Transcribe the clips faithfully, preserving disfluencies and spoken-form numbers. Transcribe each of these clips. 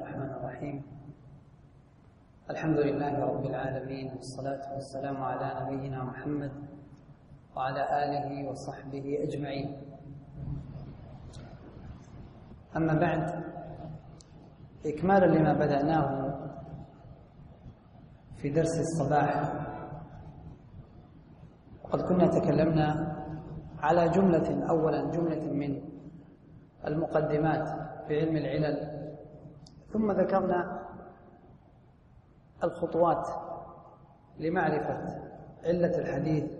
الرحمن الرحيم. الحمد لله رب العالمين، والصلاة والسلام على نبينا محمد وعلى آله وصحبه أجمعين. أما بعد، إكمالا لما بدأناه في درس الصباح، وقد كنا تكلمنا على جملة أولا جملة من المقدمات في علم العلل، ثم ذكرنا الخطوات لمعرفة علة الحديث،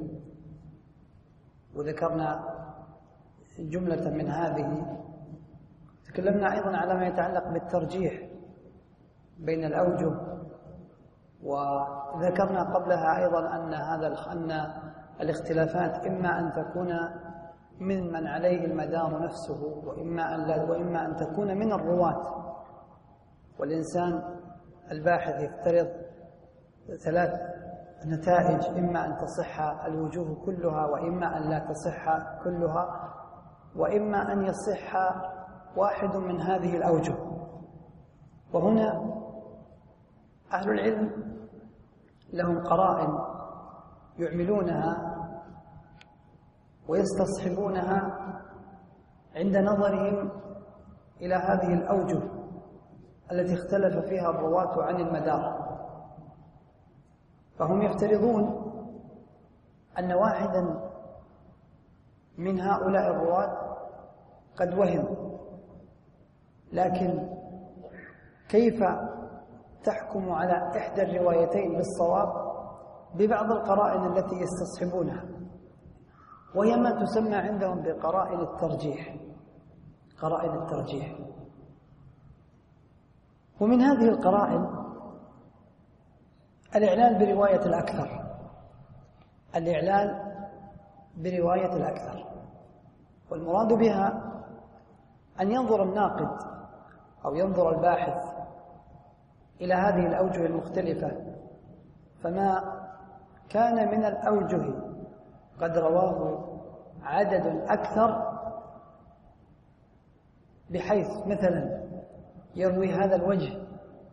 وذكرنا جملة من هذه. تكلمنا أيضا على ما يتعلق بالترجيح بين الأوجه، وذكرنا قبلها أيضا أن هذا أن الاختلافات إما أن تكون من من عليه المدار نفسه، وإما أن لا وإما أن تكون من الرواة. والإنسان الباحث يفترض ثلاث نتائج: إما أن تصح الوجوه كلها، وإما أن لا تصح كلها، وإما أن يصح واحد من هذه الأوجه. وهنا أهل العلم لهم قرائن يعملونها ويستصحبونها عند نظرهم إلى هذه الأوجه التي اختلف فيها الرواة عن المدار. فهم يفترضون أن واحدا من هؤلاء الرواة قد وهم، لكن كيف تحكم على إحدى الروايتين بالصواب؟ ببعض القرائن التي يستصحبونها، وهي ما تسمى عندهم بقرائن الترجيح. قرائن الترجيح، ومن هذه القرائن الإعلال برواية الأكثر. الإعلال برواية الأكثر، والمراد بها أن ينظر الناقد أو ينظر الباحث إلى هذه الأوجه المختلفة، فما كان من الأوجه قد رواه عدد أكثر، بحيث مثلا يروي هذا الوجه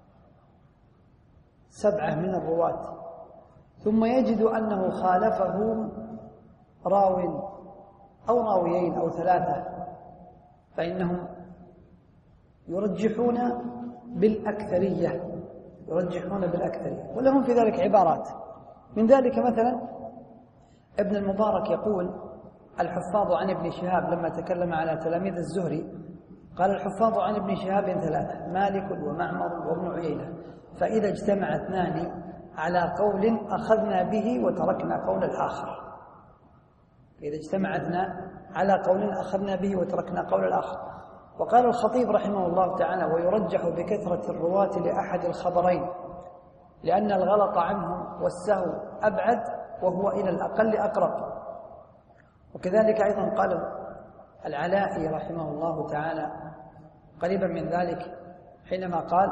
سبعة من الرواة، ثم يجد أنه خالفه راو أو راويين أو ثلاثة، فإنهم يرجحون بالأكثرية يرجحون بالأكثرية ولهم في ذلك عبارات. من ذلك مثلا ابن المبارك يقول: الحفاظ عن ابن شهاب لما تكلم على تلاميذ الزهري قال: الحفاظ عن ابن شهاب ثلاثة: مالك ومعمر وابن عيينة، فإذا اجتمع اثنان على قول أخذنا به وتركنا قول الآخر. فإذا اجتمع اثنان على قول أخذنا به وتركنا قول الآخر. وقال الخطيب رحمه الله تعالى: ويرجح بكثرة الرواة لأحد الخبرين، لأن الغلط عنهم والسهو أبعد، وهو إلى الأقل أقرب. وكذلك أيضا قال العلائي رحمه الله تعالى قريبا من ذلك حينما قال: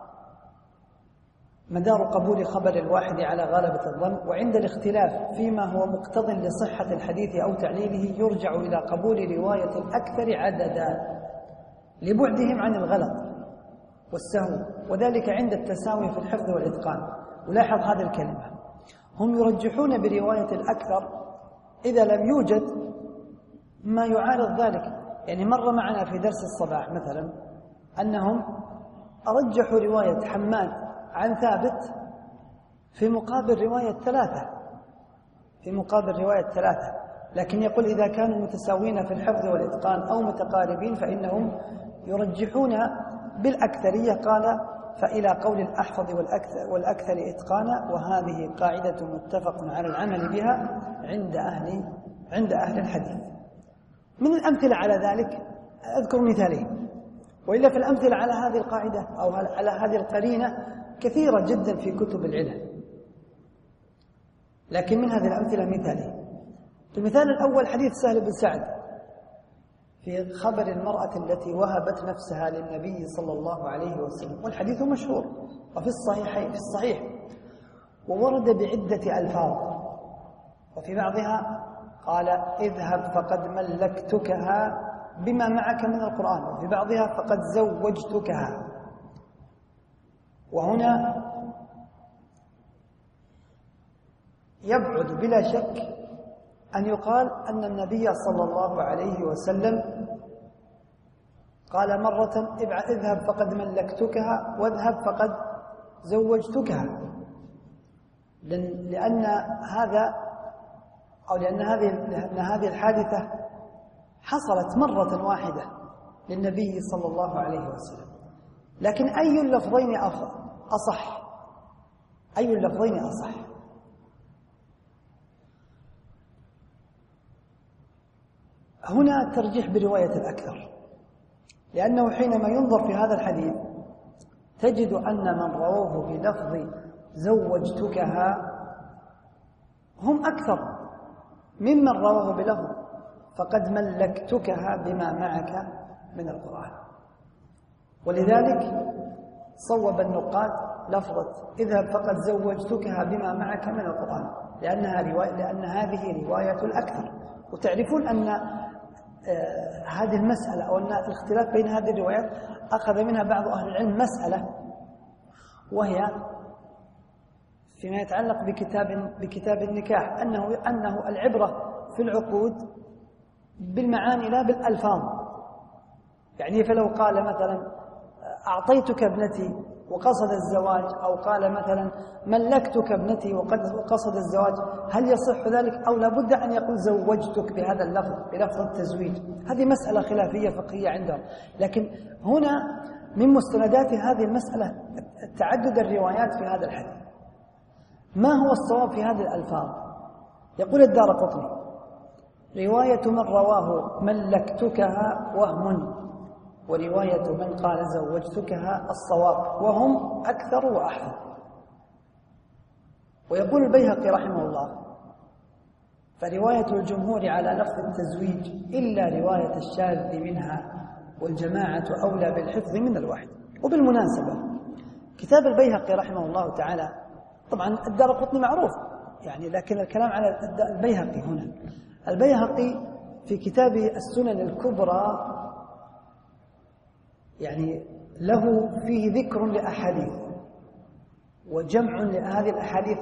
مدار قبول خبر الواحد على غلبة الظن، وعند الاختلاف فيما هو مقتض لصحة الحديث أو تعليله يرجع إلى قبول رواية الأكثر عددا لبعدهم عن الغلط والسهو، وذلك عند التساوي في الحفظ والإتقان. ولاحظ هذه الكلمة: هم يرجحون برواية الأكثر إذا لم يوجد ما يعارض ذلك. يعني مر معنا في درس الصباح مثلا أنهم رجحوا رواية حماد عن ثابت في مقابل رواية ثلاثة في مقابل رواية ثلاثة لكن يقول إذا كانوا متساوين في الحفظ والإتقان أو متقاربين فإنهم يرجحون بالأكثرية. قال: فإلى قول الأحفظ والأكثر, والأكثر إتقانا، وهذه قاعدة متفق على العمل بها عند أهل عند أهل الحديث. من الأمثلة على ذلك أذكر مثالين، وإلا في الأمثلة على هذه القاعدة أو على هذه القرينة كثيرة جدا في كتب العلل، لكن من هذه الأمثلة مثالين. المثال الأول حديث سهل بن سعد في خبر المرأة التي وهبت نفسها للنبي صلى الله عليه وسلم، والحديث مشهور وفي الصحيحين في الصحيح، وورد بعدة ألفاظ، وفي بعضها قال: اذهب فقد ملكتكها بما معك من القرآن، وفي بعضها فقد زوجتكها. وهنا يبعد بلا شك أن يقال أن النبي صلى الله عليه وسلم قال مرة اذهب فقد ملكتكها واذهب فقد زوجتكها، لأن هذا أو لأن هذه لأن هذه الحادثة حصلت مرة واحدة للنبي صلى الله عليه وسلم. لكن أي اللفظين أصح؟ أي اللفظين أصح؟ هنا ترجيح برواية الأكثر، لأنه حينما ينظر في هذا الحديث تجد أن من رووه بلفظ زوجتكها هم أكثر ممن رواه بلفظ فقد ملكتكها بما معك من القرآن. ولذلك صوب النقاد لفظة اذهب فقد زوجتكها بما معك من القرآن، لأنها رواية لأن هذه رواية الأكثر. وتعرفون أن آه هذه المسألة أو أن الاختلاف بين هذه الروايات أخذ منها بعض أهل العلم مسألة، وهي فيما يتعلق بكتاب بكتاب النكاح أنه أنه العبرة في العقود بالمعاني لا بالألفاظ. يعني فلو قال مثلا أعطيتك ابنتي وقصد الزواج، أو قال مثلا ملكتك ابنتي وقصد الزواج، هل يصح ذلك أو لابد أن يقول زوجتك بهذا اللفظ بلفظ التزويج؟ هذه مسألة خلافية فقهية عندهم. لكن هنا من مستندات هذه المسألة تعدد الروايات في هذا الحديث. ما هو الصواب في هذه الألفاظ؟ يقول الدارقطني رواية من رواه ملكتكها وهم، ورواية من قال زوجتكها الصواب، وهم أكثر وأحفظ. ويقول البيهقي رحمه الله فرواية الجمهور على لفظ التزويج إلا رواية الشاذ منها والجماعة أولى بالحفظ من الواحد. وبالمناسبة كتاب البيهقي رحمه الله تعالى، طبعا الدارقطني معروف يعني، لكن الكلام على البيهقي هنا. البيهقي في كتابه السنن الكبرى يعني له فيه ذكر لأحاديث وجمع لهذه الأحاديث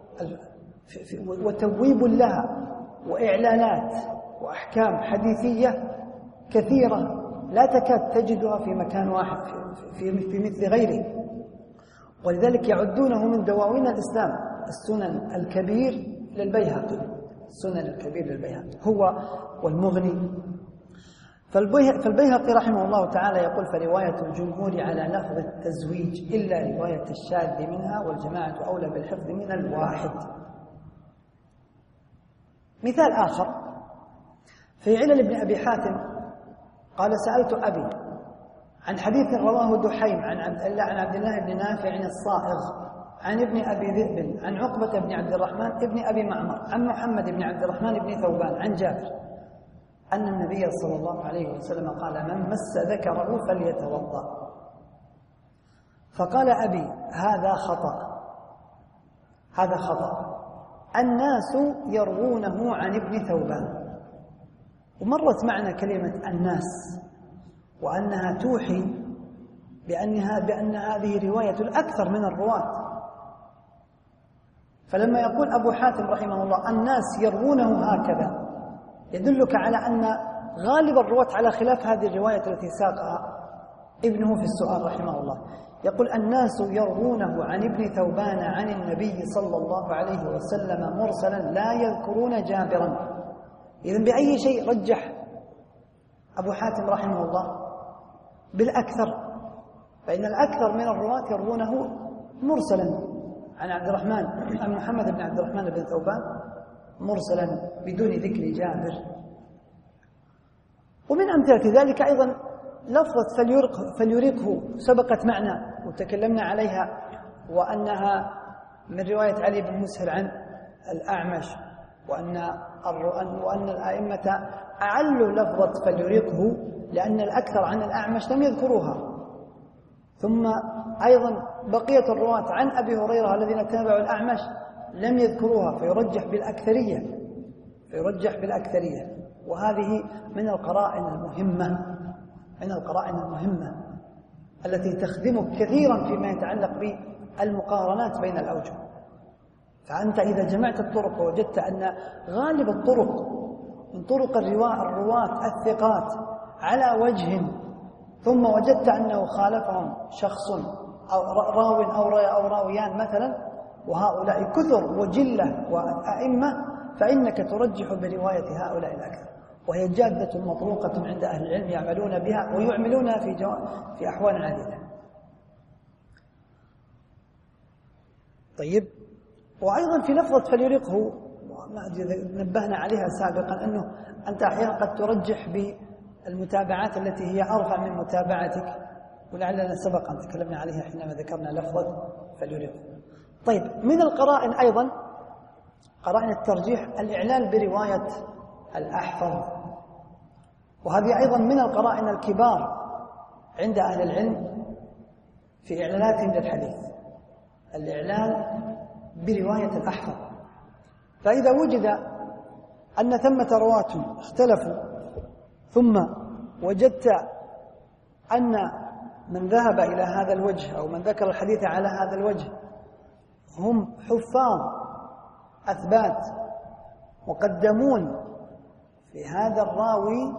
وتبويب لها وإعلانات وأحكام حديثية كثيرة لا تكاد تجدها في مكان واحد في, في مثل غيره. ولذلك يعدونه من دواوين الإسلام السنن الكبير للبيهقي، السنن الكبير للبيهقي هو والمغني. فالبيهقي رحمه الله تعالى يقول فرواية الجمهور على لفظ التزويج إلا رواية الشاذ منها والجماعة أولى بالحفظ من الواحد. مثال آخر في علل ابن أبي حاتم قال سألت أبي عن حديث رواه دحيم عن عبد الله عن عبد الله بن نافع الصائغ عن ابن أبي ذئب عن عقبة بن عبد الرحمن ابن أبي معمر عن محمد بن عبد الرحمن بن ثوبان عن جابر أن النبي صلى الله عليه وسلم قال من مس ذكره فليتوضأ. فقال أبي هذا خطأ، هذا خطأ، الناس يروونه عن ابن ثوبان. ومرت معنا كلمة الناس وأنها توحي بأنها بأن هذه رواية الأكثر من الرواة. فلما يقول أبو حاتم رحمه الله الناس يروونه هكذا يدلك على أن غالب الرواة على خلاف هذه الرواية التي ساقها ابنه في السؤال رحمه الله. يقول الناس يروونه عن ابن ثوبان عن النبي صلى الله عليه وسلم مرسلا لا يذكرون جابرا. إذن بأي شيء رجح أبو حاتم رحمه الله؟ بالأكثر، فإن الأكثر من الرواة يروونه مرسلا عن عبد الرحمن عن محمد بن عبد الرحمن بن ثوبان مرسلا بدون ذكر جابر. ومن أمثلة ذلك أيضا لفظة فليرقه, فليرقه سبقت معنا وتكلمنا عليها، وأنها من رواية علي بن مسهر عن الأعمش، وأن وأن الأئمة أعلوا لفظة فليرقه لأن الأكثر عن الأعمش لم يذكروها. ثم أيضا بقية الرواة عن أبي هريرة الذين تابعوا الأعمش لم يذكروها، فيرجح بالأكثرية فيرجح بالأكثرية وهذه من القرائن المهمة من القرائن المهمة التي تخدمك كثيرا فيما يتعلق بالمقارنات بين الأوجه. فأنت إذا جمعت الطرق ووجدت أن غالب الطرق من طرق الرواة الثقات على وجه، ثم وجدت أنه خالفهم شخص أو راو أو راويان مثلا، وهؤلاء كثر وجلة وأئمة، فإنك ترجح برواية هؤلاء الأكثر، وهي جادة مطروقة عند أهل العلم يعملون بها ويعملونها في جو... في أحوال عديدة. طيب، وأيضا في لفظة فليرقه، ما أدري نبهنا عليها سابقا، أنه أنت أحيانا قد ترجح بالمتابعات التي هي أرفع من متابعتك، ولعلنا سبق أن تكلمنا عليها حينما ذكرنا لفظة فليرقه. طيب، من القرائن أيضا قرائن الترجيح الإعلال برواية الأحفظ، وهذه أيضا من القرائن الكبار عند أهل العلم في إعلاناتهم للحديث، الإعلال برواية الأحفظ. فإذا وجد أن ثمة رواة اختلفوا، ثم وجدت أن من ذهب إلى هذا الوجه أو من ذكر الحديث على هذا الوجه هم حفاظ أثبات مقدمون في هذا الراوي،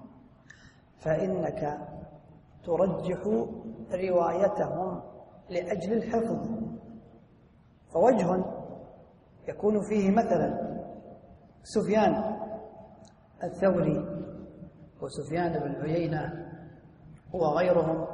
فإنك ترجح روايتهم لأجل الحفظ. فوجه يكون فيه مثلا سفيان الثوري وسفيان بن عيينة وغيرهم،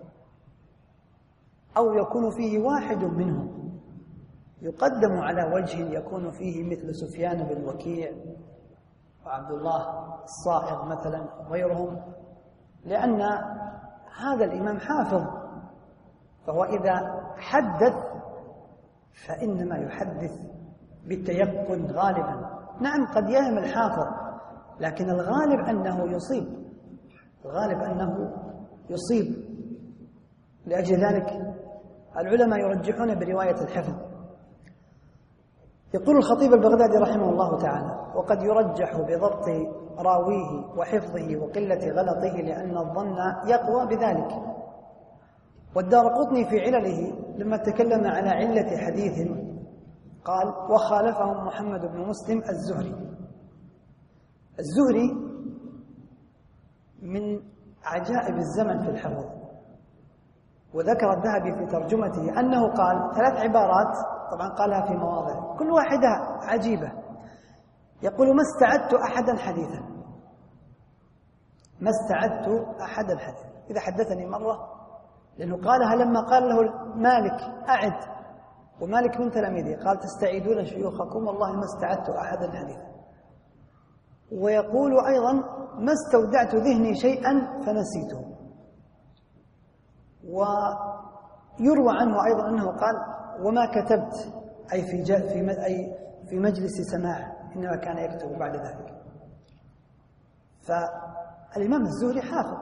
أو يكون فيه واحد منهم يقدم على وجه يكون فيه مثل سفيان بن وكيع وعبد الله الصائغ مثلا وغيرهم، لأن هذا الإمام حافظ، فهو إذا حدث فإنما يحدث بالتيقن غالبا. نعم قد يهم الحافظ، لكن الغالب أنه يصيب، الغالب أنه يصيب. لأجل ذلك العلماء يرجحون برواية الحفظ. يقول الخطيب البغدادي رحمه الله تعالى: وقد يرجح بضبط راويه وحفظه وقلة غلطه لأن الظن يقوى بذلك. والدارقطني في علله لما تكلم على علة حديث قال: وخالفهم محمد بن مسلم الزهري. الزهري من عجائب الزمن في الحفظ، وذكر الذهبي في ترجمته أنه قال ثلاث عبارات، طبعا قالها في مواضع كل واحدة عجيبة. يقول: ما استعدت أحدا حديثا، ما استعدت أحدا حديثا. إذا حدثني مرة، لأنه قالها لما قال له مالك أعد، ومالك من تلاميذه قال: تستعيدون شيوخكم، والله ما استعدت أحدا حديثا. ويقول أيضا: ما استودعت ذهني شيئا فنسيته. ويروى عنه أيضا أنه قال: وما كتبت، أي في في أي في مجلس سماع، إنما كان يكتب بعد ذلك. فالإمام الزهري حافظ.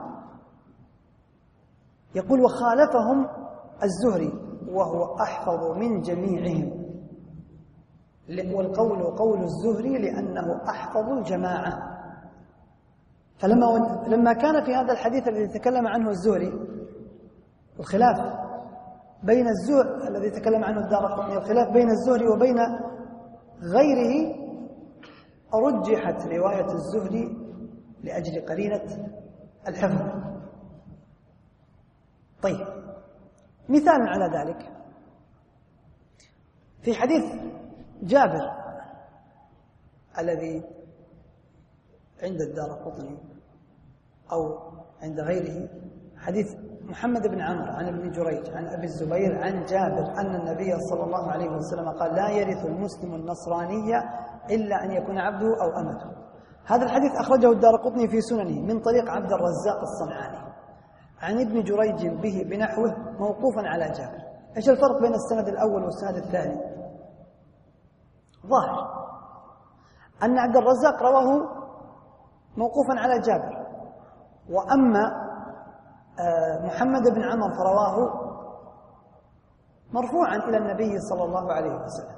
يقول: وخالفهم الزهري وهو أحفظ من جميعهم، والقول قول الزهري لأنه أحفظ الجماعة. فلما لما كان في هذا الحديث الذي تكلم عنه الزهري الخلاف بين الزهري الذي تكلم عنه الدارقطني، الخلاف بين الزهري وبين غيره، رجحت رواية الزهري لأجل قرينة الحفظ. طيب، مثال على ذلك في حديث جابر الذي عند الدارقطني أو عند غيره، حديث محمد بن عمرو عن ابن جريج عن أبي الزبير عن جابر أن النبي صلى الله عليه وسلم قال: لا يرث المسلم النصرانية إلا أن يكون عبده أو أمته. هذا الحديث أخرجه الدارقطني في سننه من طريق عبد الرزاق الصنعاني عن ابن جريج به بنحوه موقوفا على جابر. إيش الفرق بين السند الأول والسند الثاني؟ ظاهر أن عبد الرزاق رواه موقوفا على جابر، وأما محمد بن عمرو فرواه مرفوعا إلى النبي صلى الله عليه وسلم.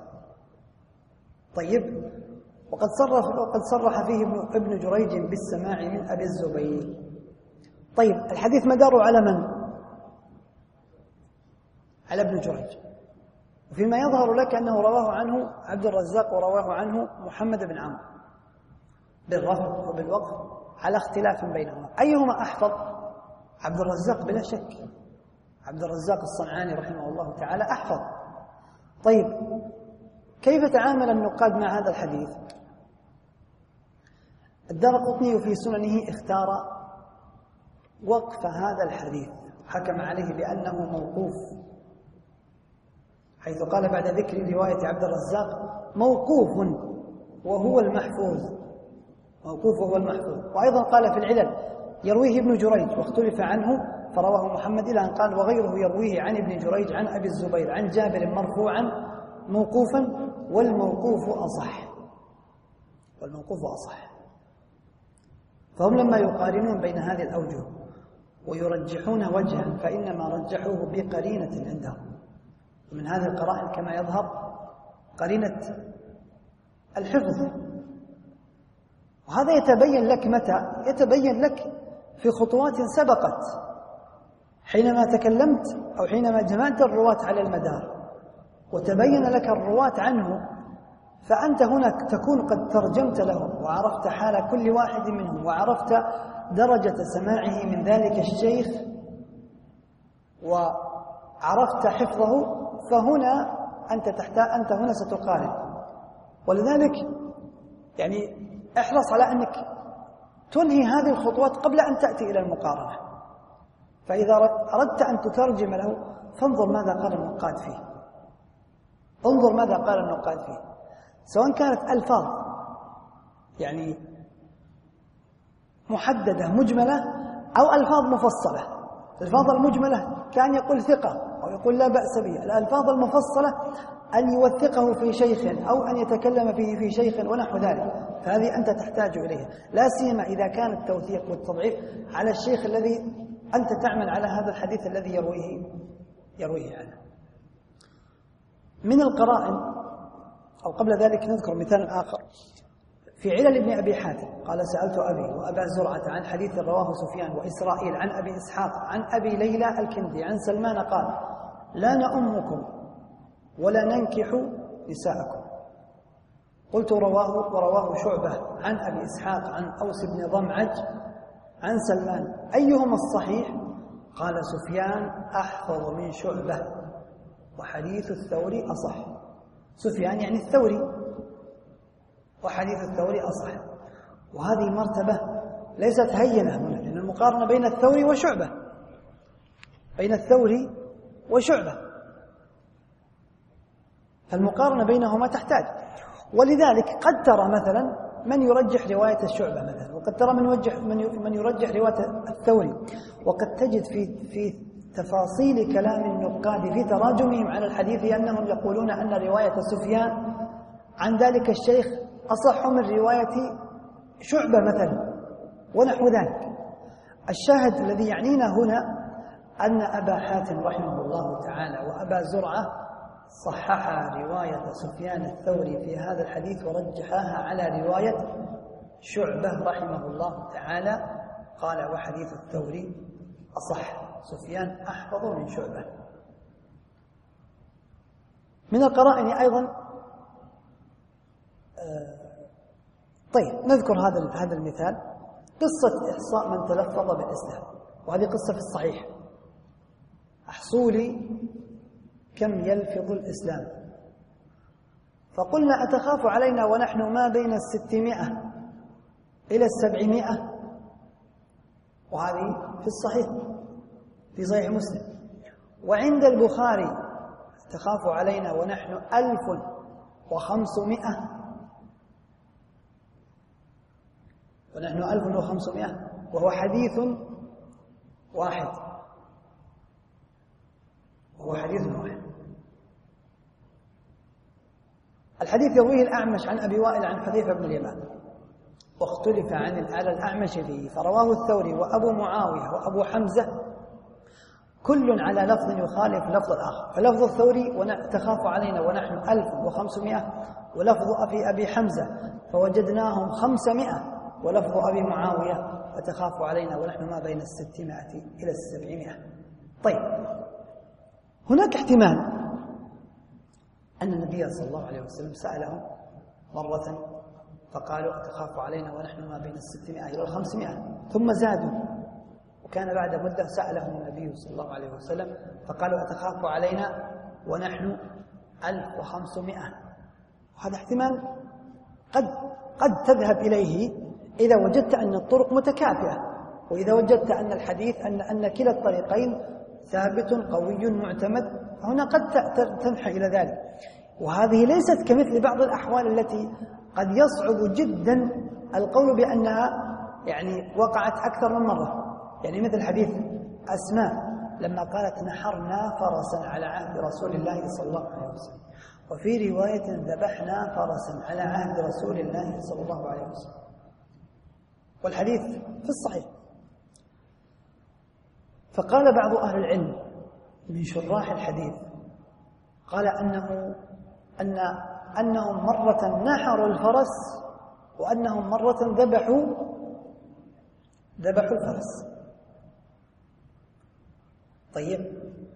طيب، وقد صرح وقد صرح فيه ابن جريج بالسماع من أبي الزبير. طيب، الحديث مداره على من؟ على ابن جريج، وفيما يظهر لك أنه رواه عنه عبد الرزاق ورواه عنه محمد بن عمرو بالرفع وبالوقف على اختلاف بينهما. أيهما أحفظ؟ عبد الرزاق بلا شك، عبد الرزاق الصنعاني رحمه الله تعالى أحفظ. طيب كيف تعامل النقاد مع هذا الحديث؟ الدارقطني في سننه اختار وقف هذا الحديث، حكم عليه بأنه موقوف، حيث قال بعد ذكر رواية عبد الرزاق موقوف وهو المحفوظ، موقوف وهو المحفوظ. وأيضا قال في العلل يرويه ابن جريج واختلف عنه فرواه محمد إلى أن قال وغيره يرويه عن ابن جريج عن أبي الزبير عن جابر مرفوعا موقوفا والموقوف أصح، والموقوف أصح. فهم لما يقارنون بين هذه الأوجه ويرجحون وجها فإنما رجحوه بقرينة عندهم، ومن هذه القرائن كما يظهر قرينة الحفظ. وهذا يتبين لك متى؟ يتبين لك في خطوات سبقت، حينما تكلمت أو حينما جمعت الرواة على المدار وتبين لك الرواة عنه، فأنت هناك تكون قد ترجمت لهم وعرفت حال كل واحد منهم وعرفت درجة سماعه من ذلك الشيخ وعرفت حفظه، فهنا أنت تحتاج أنت هنا ستقارن. ولذلك يعني احرص على أنك تنهي هذه الخطوات قبل أن تأتي إلى المقارنة. فإذا أردت أن تترجم له فانظر ماذا قال النقاد فيه، انظر ماذا قال النقاد فيه، سواء كانت ألفاظ يعني محددة مجملة أو ألفاظ مفصلة. الألفاظ المجملة كان يقول ثقة أو يقول لا بأس به، الألفاظ المفصلة أن يوثقه في شيخ أو أن يتكلم فيه في شيخ ونحو ذلك، فهذه أنت تحتاج إليها، لا سيما إذا كان التوثيق والتضعيف على الشيخ الذي أنت تعمل على هذا الحديث الذي يرويه يرويه عنه. من القرائن أو قبل ذلك نذكر مثال آخر في علل ابن أبي حاتم، قال سألت أبي وأبا زرعة عن حديث رواه سفيان وإسرائيل عن أبي إسحاق عن أبي ليلى الكندي عن سلمان قال لا نأمكم ولا ننكح نساءكم. قلت رواه ورواه شعبة عن أبي إسحاق عن أوس بن ضمعج عن سلمان أيهما الصحيح؟ قال سفيان أحفظ من شعبة وحديث الثوري أصح. سفيان يعني الثوري، وحديث الثوري أصح. وهذه مرتبة ليست هينة هنا، لأن المقارنة بين الثوري وشعبة، بين الثوري وشعبة، فالمقارنة بينهما تحتاج. ولذلك قد ترى مثلا من يرجح رواية الشعبة مثلا، وقد ترى من يرجح من يرجح رواية الثوري، وقد تجد في في تفاصيل كلام النقاد في تراجمهم على الحديث أنهم يقولون أن رواية سفيان عن ذلك الشيخ أصح من رواية شعبة مثلا ونحو ذلك. الشاهد الذي يعنينا هنا أن أبا حاتم رحمه الله تعالى وأبا زرعة صححا رواية سفيان الثوري في هذا الحديث ورجحاها على رواية شعبة رحمه الله تعالى، قال وحديث الثوري أصح، سفيان أحفظ من شعبة. من القرائن أيضا طيب نذكر هذا هذا المثال، قصة إحصاء من تلفظ بالإسلام، وهذه قصة في الصحيح. أحصوا لي كم يلفظ الإسلام، فقلنا أتخاف علينا ونحن ما بين الستمائة إلى السبعمائة، وهذه في الصحيح في صحيح مسلم. وعند البخاري تخاف علينا ونحن ألف وخمسمائة، ونحن ألف وخمسمائة، وهو حديث واحد، وهو حديث واحد. الحديث يرويه الأعمش عن أبي وائل عن حذيفة بن اليمان، واختلف عن على الأعمش فيه، فرواه الثوري وأبو معاوية وأبو حمزة كل على لفظ يخالف لفظ الآخر. فلفظ الثوري تخاف علينا ونحن ألف وخمسمائة، ولفظ أبي أبي حمزة فوجدناهم خمسمائة، ولفظ أبي معاوية فتخاف علينا ونحن ما بين الستمائة إلى السبعمائة. طيب هناك احتمال أن النبي صلى الله عليه وسلم سألهم مرة فقالوا أتخاف علينا ونحن ما بين الستمائة إلى الخمسمائة، ثم زادوا، وكان بعد مدة سألهم النبي صلى الله عليه وسلم فقالوا أتخاف علينا ونحن ألف وخمسمائة. وهذا احتمال قد قد تذهب إليه إذا وجدت أن الطرق متكافئة، وإذا وجدت أن الحديث أن أن كلا الطريقين ثابت قوي معتمد، هنا قد تنحى إلى ذلك. وهذه ليست كمثل بعض الأحوال التي قد يصعب جدا القول بأنها يعني وقعت أكثر من مرة، يعني مثل حديث أسماء لما قالت نحرنا فرسا على عهد رسول الله صلى الله عليه وسلم، وفي رواية ذبحنا فرسا على عهد رسول الله صلى الله عليه وسلم، والحديث في الصحيح. فقال بعض أهل العلم من شراح الحديث قال أنه أن أنهم مرة نحروا الفرس وأنهم مرة ذبحوا ذبحوا الفرس. طيب،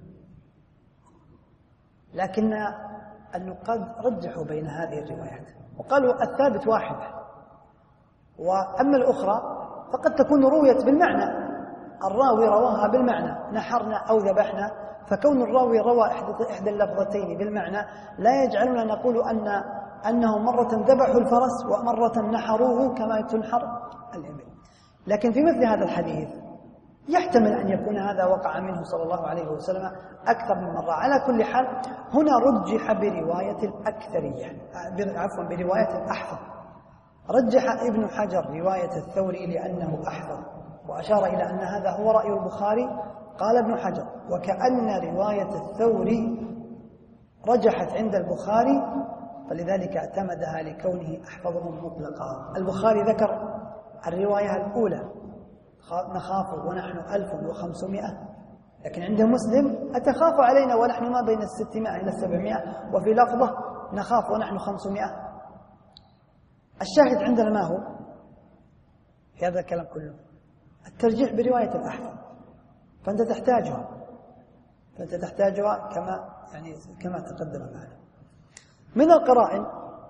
لكن النقاد رجحوا بين هذه الروايات وقالوا الثابت واحد، وأما الأخرى فقد تكون رويت بالمعنى، الراوي رواها بالمعنى نحرنا أو ذبحنا، فكون الراوي روى إحدى اللفظتين بالمعنى لا يجعلنا نقول أن أنهم مرة ذبحوا الفرس ومرة نحروه كما تنحر الإبل. لكن في مثل هذا الحديث يحتمل أن يكون هذا وقع منه صلى الله عليه وسلم أكثر من مرة. على كل حال هنا رجح برواية الأكثرية، عفوا برواية الأحفظ. رجح ابن حجر رواية الثوري لأنه أحفظ، وأشار إلى أن هذا هو رأي البخاري. قال ابن حجر وكأن رواية الثوري رجحت عند البخاري، فلذلك اعتمدها لكونه أحفظهم مطلقا. البخاري ذكر الرواية الأولى نخاف ونحن ألف وخمسمائة، لكن عند مسلم أتخاف علينا ونحن ما بين الستمائة إلى السبعمائة، وفي لفظة نخاف ونحن خمسمائة. الشاهد عندنا ما هو في هذا الكلام كله؟ الترجيح برواية الأحفظ، فأنت تحتاجها فأنت تحتاجها كما يعني كما تقدم معنا. من القرائن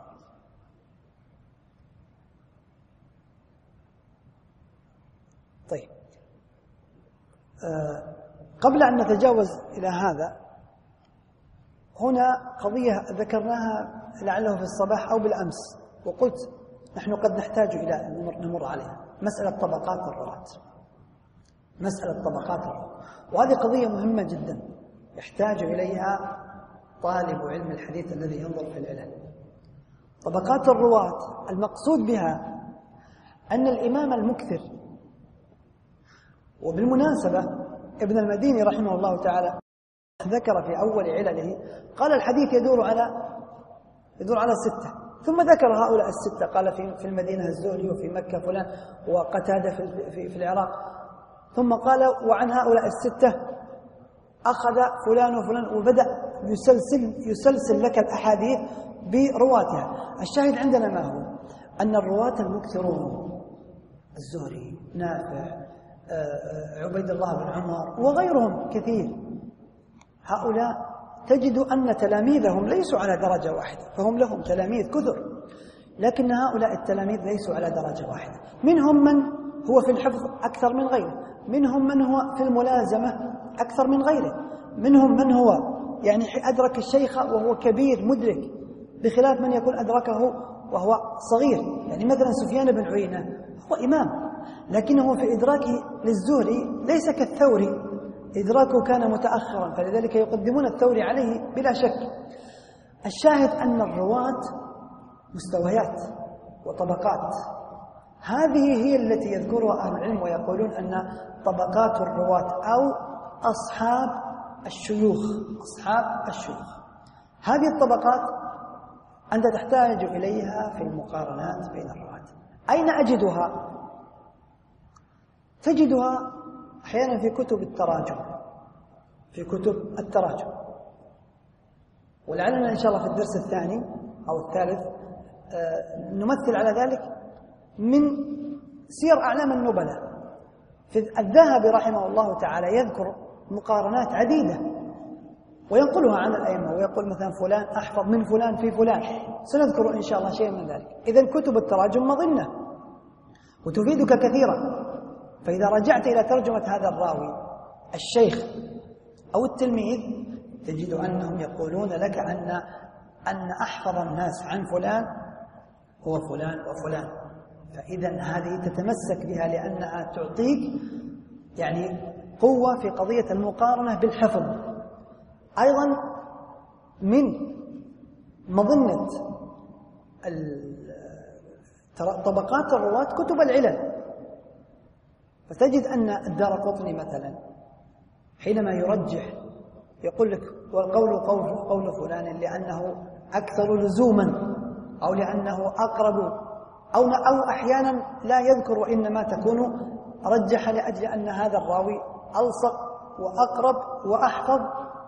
طيب آه قبل أن نتجاوز إلى هذا، هنا قضية ذكرناها لعله في الصباح أو بالأمس، وقلت نحن قد نحتاج إلى نمر عليها، مسألة طبقات الرواة. مسألة طبقات الرواة، وهذه قضية مهمة جدا يحتاج إليها طالب علم الحديث الذي ينظر في العلل. طبقات الرواة المقصود بها أن الإمام المكثر، وبالمناسبة ابن المديني رحمه الله تعالى ذكر في أول علله قال الحديث يدور على يدور على ستة، ثم ذكر هؤلاء الستة، قال في في المدينة الزهري، وفي مكة فلان، وقتادة في في, في العراق، ثم قال وعن هؤلاء الستة أخذ فلان وفلان، وبدأ يسلسل يسلسل لك الأحاديث برواتها. الشاهد عندنا ما هو؟ أن الرواة المكثرون الزهري، نافع، عبيد الله بن عمر وغيرهم كثير، هؤلاء تجد أن تلاميذهم ليسوا على درجة واحدة، فهم لهم تلاميذ كثر، لكن هؤلاء التلاميذ ليسوا على درجة واحدة. منهم من هو في الحفظ أكثر من غيره، منهم من هو في الملازمة أكثر من غيره، منهم من هو يعني أدرك الشيخ وهو كبير مدرك، بخلاف من يكون أدركه وهو صغير. يعني مثلا سفيان بن عيينة هو إمام، لكنه في إدراكه للزهري ليس كالثوري، إدراكه كان متأخرا، فلذلك يقدمون الثوري عليه بلا شك. الشاهد أن الرواة مستويات وطبقات، هذه هي التي يذكرها أهل العلم ويقولون أن طبقات الرواة أو أصحاب الشيوخ أصحاب الشيوخ هذه الطبقات أنت تحتاج إليها في المقارنات بين الرواة. أين أجدها؟ تجدها أحيانا في كتب التراجم في كتب التراجم ولعلنا إن شاء الله في الدرس الثاني أو الثالث نمثل على ذلك من سير أعلام النبلاء. الذهبي رحمه الله تعالى يذكر مقارنات عديدة وينقلها عن الأئمة ويقول مثلا فلان أحفظ من فلان في فلان. سنذكر إن شاء الله شيء من ذلك. إذن كتب التراجم مظنة وتفيدك كثيرا. فإذا رجعت إلى ترجمة هذا الراوي الشيخ أو التلميذ تجد أنهم يقولون لك أن أن أحفظ الناس عن فلان هو فلان وفلان. فإذا هذه تتمسك بها لأنها تعطيك يعني قوة في قضية المقارنة بالحفظ. أيضا من مظنة طبقات الرواة كتب العلل. فتجد أن الدارقطني مثلا حينما يرجح يقول لك والقول قول, قول فلان لأنه أكثر لزوما أو لأنه أقرب أو, أو أحيانا لا يذكر وإنما تكون رجح لأجل أن هذا الراوي ألصق وأقرب وأحفظ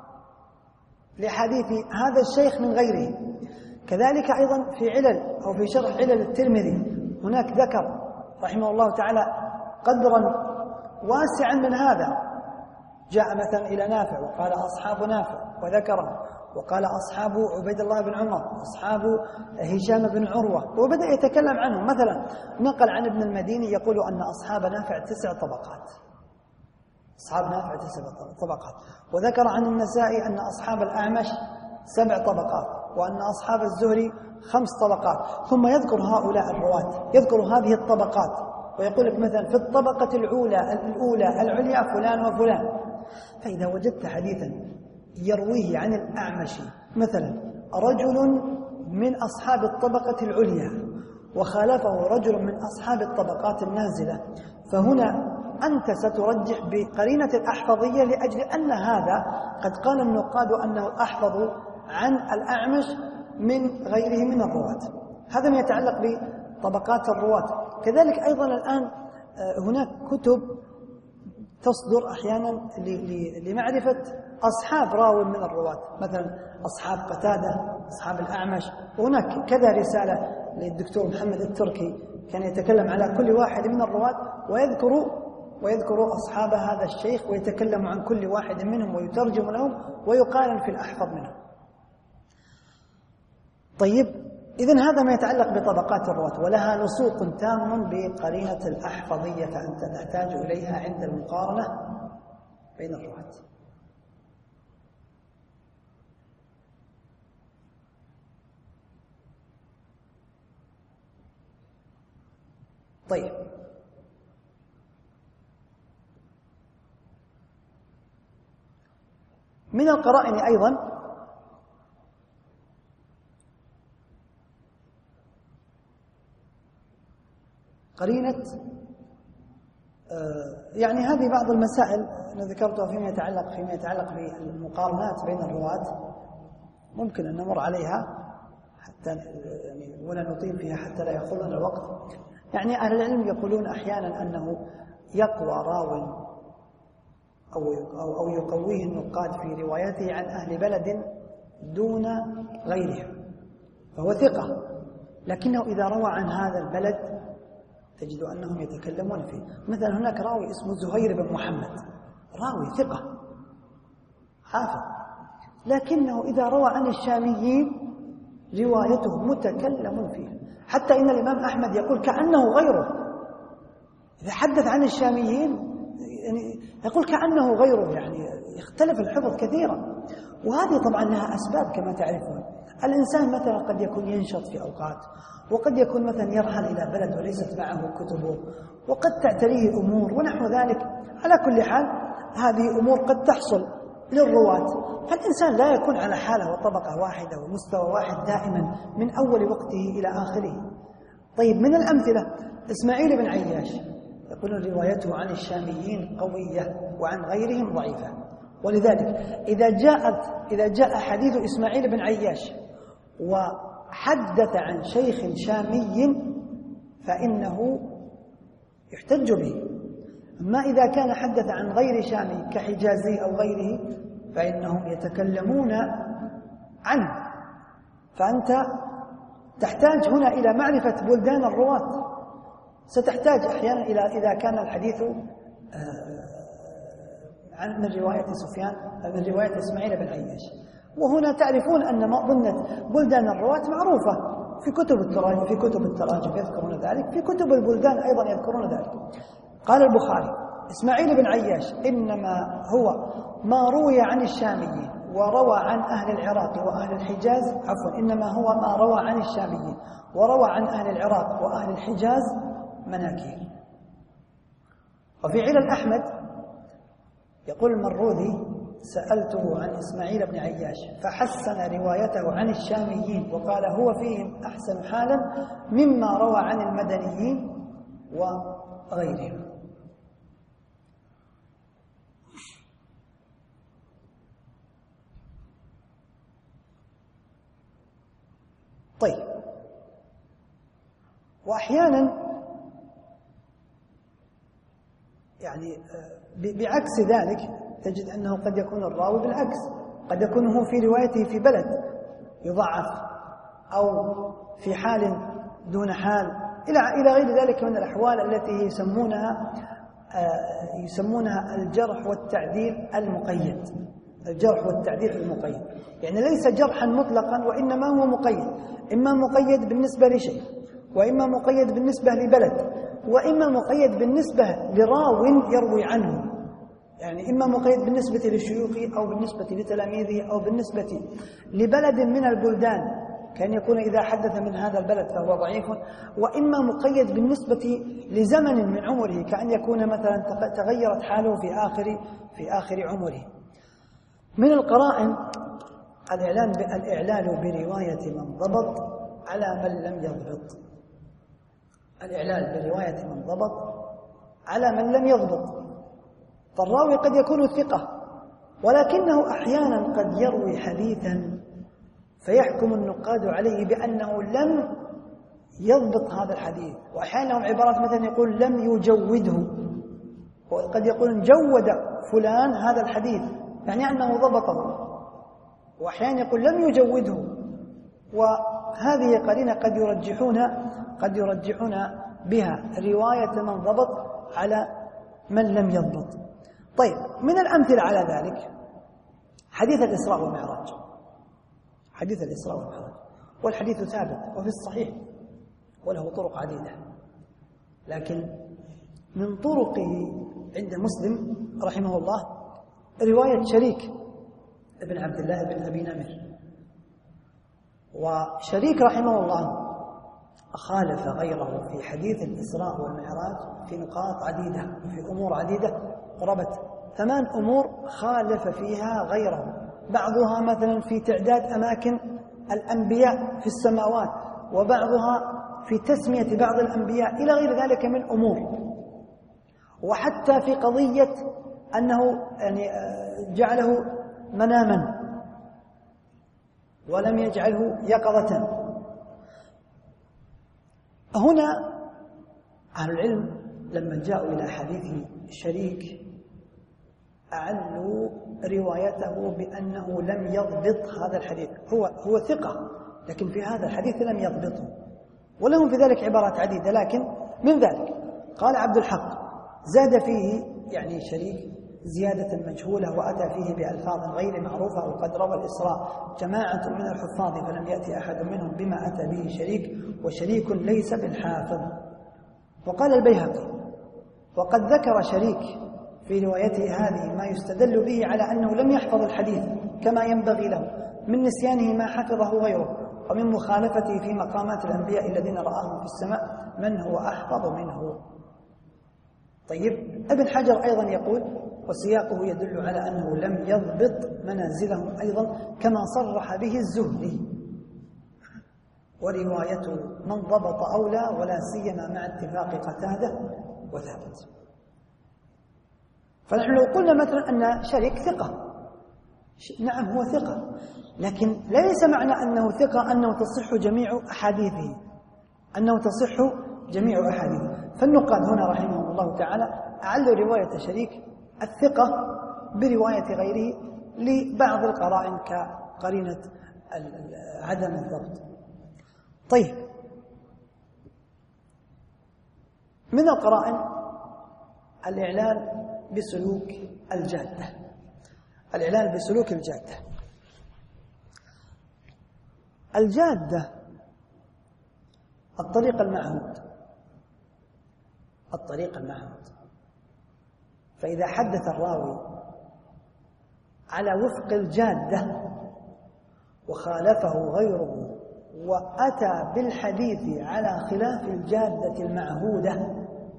لحديث هذا الشيخ من غيره. كذلك أيضا في علل أو في شرح علل الترمذي هناك ذكر رحمه الله تعالى قدرا واسعا من هذا. جاء مثلا إلى نافع وقال أصحاب نافع وذكره، وقال أصحاب عبيد الله بن عمر، أصحاب هشام بن عروة، وبدأ يتكلم عنهم. مثلا نقل عن ابن المديني يقول أن أصحاب نافع تسع طبقات، أصحاب نافع تسع طبقات. وذكر عن النسائي أن أصحاب الأعمش سبع طبقات، وأن أصحاب الزهري خمس طبقات. ثم يذكر هؤلاء الرواة، يذكر هذه الطبقات ويقول لك مثلا في الطبقة الأولى الأولى العليا فلان وفلان. فإذا وجدت حديثا يرويه عن الأعمش مثلا رجل من أصحاب الطبقة العليا وخالفه رجل من أصحاب الطبقات النازلة، فهنا أنت سترجح بقرينة الأحفظية لأجل أن هذا قد قال النقاد أنه أحفظ عن الأعمش من غيره من الرواة. هذا ما يتعلق بطبقات الرواة. كذلك أيضا الآن هناك كتب تصدر أحيانا لمعرفة أصحاب راو من الرواة، مثلا أصحاب قتادة، أصحاب الأعمش. وهناك كذا رسالة للدكتور محمد التركي كان يتكلم على كل واحد من الرواة ويذكر ويذكر أصحاب هذا الشيخ ويتكلم عن كل واحد منهم ويترجم لهم ويقارن في الأحفظ منهم. طيب، إذن هذا ما يتعلق بطبقات الرواة، ولها لصوق تام بقرينة الأحفظية، فأنت تحتاج إليها عند المقارنة بين الرواة. طيب، من القرائن أيضا قرينة يعني هذه بعض المسائل أنا ذكرتها فيما يتعلق فيما يتعلق بالمقارنات بين الرواة، ممكن أن نمر عليها حتى يعني ولا نطيل فيها حتى لا يأخذنا الوقت. يعني أهل العلم يقولون أحيانا أنه يقوى راو أو أو يقويه النقاد في روايته عن أهل بلد دون غيرهم، فهو ثقة، لكنه إذا روى عن هذا البلد تجد أنهم يتكلمون فيه. مثلا هناك راوي اسمه زهير بن محمد، راوي ثقة حافظ، لكنه إذا روى عن الشاميين روايته متكلم فيها، حتى إن الإمام أحمد يقول كأنه غيره. إذا حدث عن الشاميين يعني يقول كأنه غيره، يعني يختلف الحفظ كثيرا. وهذه طبعا لها أسباب كما تعرفون. الإنسان مثلا قد يكون ينشط في أوقات، وقد يكون مثلا يرحل إلى بلد وليست معه كتبه، وقد تعتريه أمور ونحو ذلك. على كل حال هذه أمور قد تحصل للرواة، فالإنسان لا يكون على حالة وطبقة واحدة ومستوى واحد دائما من أول وقته إلى آخره. طيب، من الأمثلة إسماعيل بن عياش يقول روايته عن الشاميين قوية وعن غيرهم ضعيفة، ولذلك إذا جاءت إذا جاء حديث إسماعيل بن عياش وحدث عن شيخ شامي فإنه يحتج به. أما إذا كان حدث عن غير شامي كحجازي أو غيره فإنهم يتكلمون عنه. فأنت تحتاج هنا إلى معرفة بلدان الرواة. ستحتاج أحيانا إلى إذا كان الحديث عن من رواية سفيان من رواية إسماعيل بن عياش. وهنا تعرفون أن مظنة بلدان الرواة معروفة في كتب التراجم في كتب التراجم يذكرون ذلك، في كتب البلدان أيضا يذكرون ذلك. قال البخاري: إسماعيل بن عياش إنما هو ما روي عن الشاميين وروى عن أهل العراق وأهل الحجاز عفوا إنما هو ما روى عن الشاميين وروى عن أهل العراق وأهل الحجاز مناكير. وفي علل أحمد يقول المروذي: سألته عن إسماعيل بن عياش فحسن روايته عن الشاميين وقال هو فيهم أحسن حالا مما روى عن المدنيين وغيرهم. طيب، وأحيانا يعني بعكس ذلك تجد أنه قد يكون الراوي بالعكس، قد يكون هو في روايته في بلد يضعف أو في حال دون حال إلى إلى غير ذلك من الأحوال التي يسمونها يسمونها الجرح والتعديل المقيد. الجرح والتعديل المقيد يعني ليس جرحا مطلقا وإنما هو مقيد، إما مقيد بالنسبة لشيء، وإما مقيد بالنسبة لبلد، وإما مقيد بالنسبة لراو يروي عنه، يعني إما مقيد بالنسبة لشيوخه أو بالنسبة لتلاميذه أو بالنسبة لبلد من البلدان، كان يكون إذا حدث من هذا البلد فهو ضعيف، وإما مقيد بالنسبة لزمن من عمره، كأن يكون مثلا تغيرت حاله في آخر في آخر عمره. من القرائن الإعلان الإعلال برواية من ضبط على من لم يضبط. الإعلال برواية من ضبط على من لم يضبط. فالراوي قد يكون ثقة ولكنه أحيانا قد يروي حديثا فيحكم النقاد عليه بأنه لم يضبط هذا الحديث، وأحيانا لهم عبارات مثلا يقول لم يجوده، وقد يقول جود فلان هذا الحديث يعني أنه ضبطه، وأحيانا يقول لم يجوده، وهذه قرينة قد يرجحون قد يرجحون بها رواية من ضبط على من لم يضبط. طيب، من الأمثلة على ذلك حديث الإسراء والمعراج. حديث الإسراء والمعراج والحديث ثابت وفي الصحيح وله طرق عديدة، لكن من طرقه عند مسلم رحمه الله رواية شريك ابن عبد الله بن أبي نمر. وشريك رحمه الله خالف غيره في حديث الإسراء والمعراج في نقاط عديدة وفي أمور عديدة، قرابة ثمان أمور خالف فيها غيره، بعضها مثلا في تعداد أماكن الأنبياء في السماوات، وبعضها في تسمية بعض الأنبياء إلى غير ذلك من أمور، وحتى في قضية أنه يعني جعله مناما ولم يجعله يقظة. هنا أهل العلم لما جاءوا إلى حديث شريك أعلوا روايته بأنه لم يضبط هذا الحديث، هو هو ثقة لكن في هذا الحديث لم يضبطه، ولهم في ذلك عبارات عديدة، لكن من ذلك قال عبد الحق زاد فيه يعني شريك زيادة مجهولة وأتى فيه بألفاظ غير معروفة، وقد روى الإسراء جماعة من الحفاظ فلم يأتي أحد منهم بما أتى به شريك، وشريك ليس بالحافظ. وقال البيهقي وقد ذكر شريك في روايته هذه ما يستدل به على أنه لم يحفظ الحديث كما ينبغي له من نسيانه ما حفظه غيره، ومن مخالفته في مقامات الأنبياء الذين رآهم في السماء من هو أحفظ منه. طيب، ابن حجر أيضا يقول وسياقه يدل على أنه لم يضبط منازلهم أيضا كما صرح به الزهري، ورواية من ضبط أولى ولا سيما مع اتفاق قتادة وثابت. فنحن لو قلنا مثلا أن شريك ثقة، نعم هو ثقة، لكن ليس معنى أنه ثقة أنه تصح جميع أحاديثه أنه تصح جميع أحاديثه. فالنقاد هنا رحمهم الله تعالى أعلوا رواية شريك الثقة برواية غيره لبعض القرائن كقرينة عدم الضبط. طيب، من القرائن الإعلان بسلوك الجادة، الإعلان بسلوك الجادة. الجادة الطريق المعهود، الطريق المعهود. فإذا حدث الراوي على وفق الجادة وخالفه غيره وأتى بالحديث على خلاف الجادة المعهودة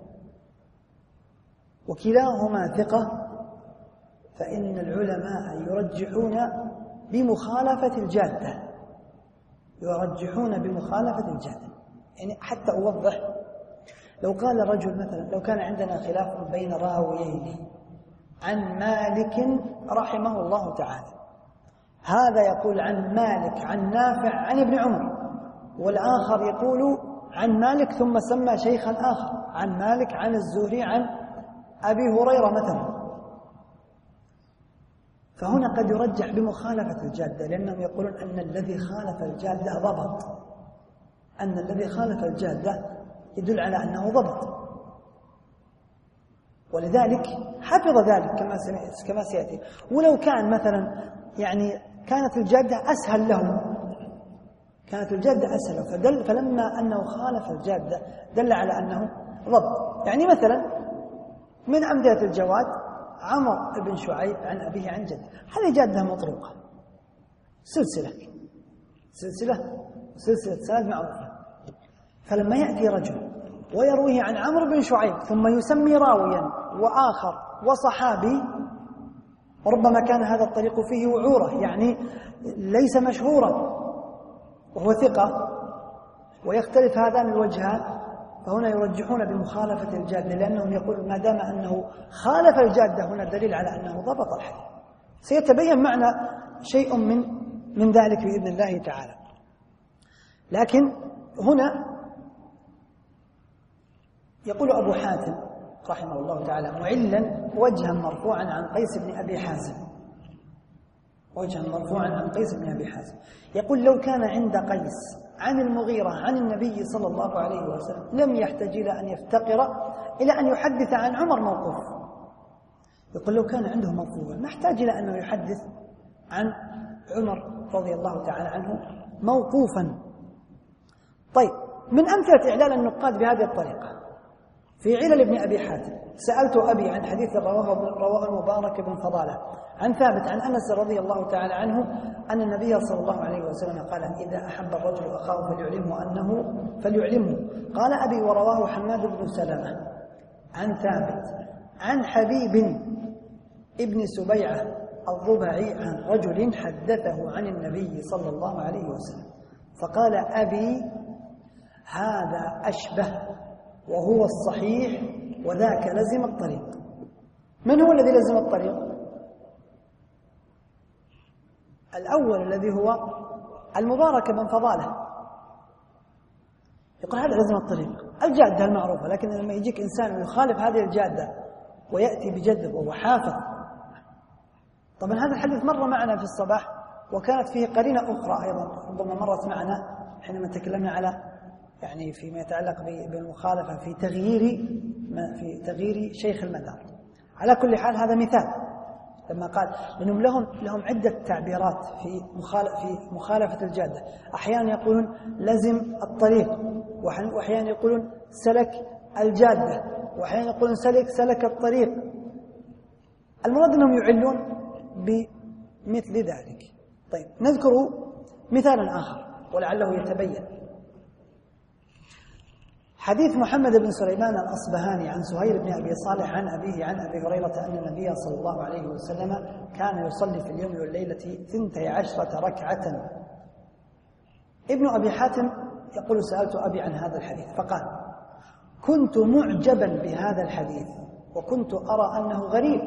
وكلاهما ثقة، فإن العلماء يرجحون بمخالفة الجادة، يرجحون بمخالفة الجادة. يعني حتى أوضح، لو قال رجل مثلا، لو كان عندنا خلاف بين راويين عن مالك رحمه الله تعالى، هذا يقول عن مالك عن نافع عن ابن عمر، والآخر يقول عن مالك ثم سمى شيخا آخر عن مالك عن الزهري عن أبي هريرة مثلا، فهنا قد يرجح بمخالفة الجادة، لأنهم يقولون أن الذي خالف الجادة ضبط، أن الذي خالف الجادة يدل على أنه ضبط، ولذلك حفظ ذلك كما كما سيأتي. ولو كان مثلا يعني كانت الجادة أسهل له، كانت الجادة أسهل له، فدل فلما أنه خالف الجادة دل على أنه ضبط. يعني مثلا من أمثلة الجواد عمر بن شعيب عن أبيه عن جده، هذه جادة مطروقة، سلسلة سلسلة سلسلة سند معروفة. فلما يأتي رجل ويرويه عن عمرو بن شعيب ثم يسمي راويا وآخر وصحابي، وربما كان هذا الطريق فيه وعورة، يعني ليس مشهورا وهو ثقة، ويختلف هذان الوجهان، فهنا يرجحون بمخالفة الجادة، لأنهم يقولون ما دام أنه خالف الجادة هنا دليل على أنه ضبط الحديث. سيتبين معنا شيء من من ذلك بإذن الله تعالى. لكن هنا يقول أبو حاتم رحمه الله تعالى معلا وجها مرفوعا عن قيس بن أبي حازم، وجها مرفوعا عن قيس بن أبي حازم، يقول لو كان عند قيس عن المغيرة عن النبي صلى الله عليه وسلم لم يحتج إلى أن يفتقر إلى أن يحدث عن عمر موقوف. يقول لو كان عنده مرفوع ما احتاج إلى أنه يحدث عن عمر رضي الله تعالى عنه موقوفا. طيب، من أمثلة إعلال النقاد بهذه الطريقة في علل ابن أبي حاتم، سألت أبي عن حديث رواه رواه المبارك بن فضالة عن ثابت عن أنس رضي الله تعالى عنه أن النبي صلى الله عليه وسلم قال إذا أحب الرجل أخاه فليعلمه أنه فليعلمه. قال أبي ورواه حماد بن سلمة عن ثابت عن حبيب ابن سبيعة الضبعي عن رجل حدثه عن النبي صلى الله عليه وسلم فقال أبي هذا أشبه وهو الصحيح وذاك لزم الطريق. من هو الذي لزم الطريق؟ الأول الذي هو المبارك بن فضالة، يقول هذا لزم الطريق، الجادة المعروفة. لكن لما يجيك إنسان ويخالف هذه الجادة ويأتي بجد وهو حافظ، طبعا هذا الحديث مر معنا في الصباح، وكانت فيه قرينة أخرى أيضا ربما مرت معنا حينما تكلمنا على يعني فيما يتعلق بالمخالفة في تغيير في تغيير شيخ المدار. على كل حال هذا مثال لما قال لأنهم لهم لهم عدة تعبيرات في في مخالفة الجادة، أحيانا يقولون لزم الطريق، وأحيانا يقولون سلك الجادة، وأحيانا يقولون سلك سلك الطريق. المراد أنهم يعلون بمثل ذلك. طيب، نذكر مثالا آخر ولعله يتبين. حديث محمد بن سليمان الأصبهاني عن سهيل بن أبي صالح عن أبيه عن أبي هريرة أن النبي صلى الله عليه وسلم كان يصلي في اليوم والليلة ثنتي عشرة ركعة. ابن أبي حاتم يقول سألت أبي عن هذا الحديث فقال كنت معجبا بهذا الحديث وكنت أرى أنه غريب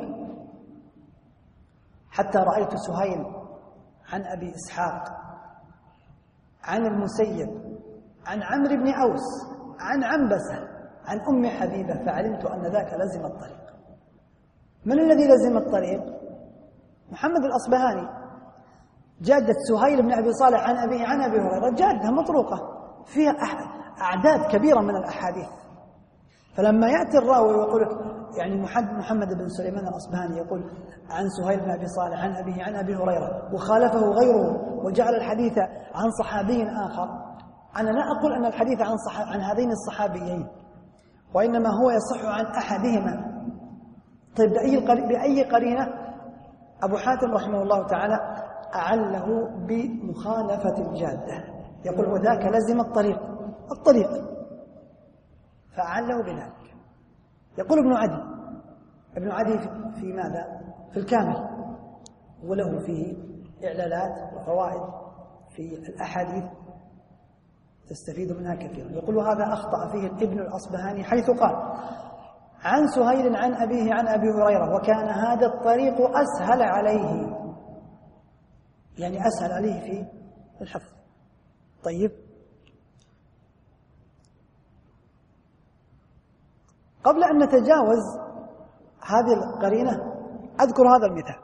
حتى رأيت سهيل عن أبي إسحاق عن المسيب عن عمرو بن أوس عن عنبسة عن أم حبيبة فعلمت أن ذاك لزم الطريق. من الذي لزم الطريق؟ محمد الأصبهاني. جادة سهيل بن أبي صالح عن أبيه عن أبي هريرة جادة مطروقة فيها أعداد كبيرة من الأحاديث، فلما يأتي الراوي ويقول يعني محمد بن سليمان الأصبهاني يقول عن سهيل بن أبي صالح عن أبيه عن أبي هريرة وخالفه غيره وجعل الحديث عن صحابي آخر، أنا لا أقول أن الحديث عن, صح... عن هذين الصحابيين، وإنما هو يصح عن أحدهما. طيب بأي, بأي قرينة؟ أبو حاتم رحمه الله تعالى أعله بمخالفة الجادة، يقول وذاك لزم الطريق الطريق فأعله بذلك. يقول ابن عدي ابن عدي في ماذا؟ في الكامل، وله فيه إعلالات وفوائد في الأحاديث تستفيد منها كثيرا. يقول هذا أخطأ فيه ابن الأصبهاني حيث قال عن سهيل عن أبيه عن أبي هريرة وكان هذا الطريق أسهل عليه، يعني أسهل عليه في الحفظ. طيب قبل أن نتجاوز هذه القرينة أذكر هذا المثال،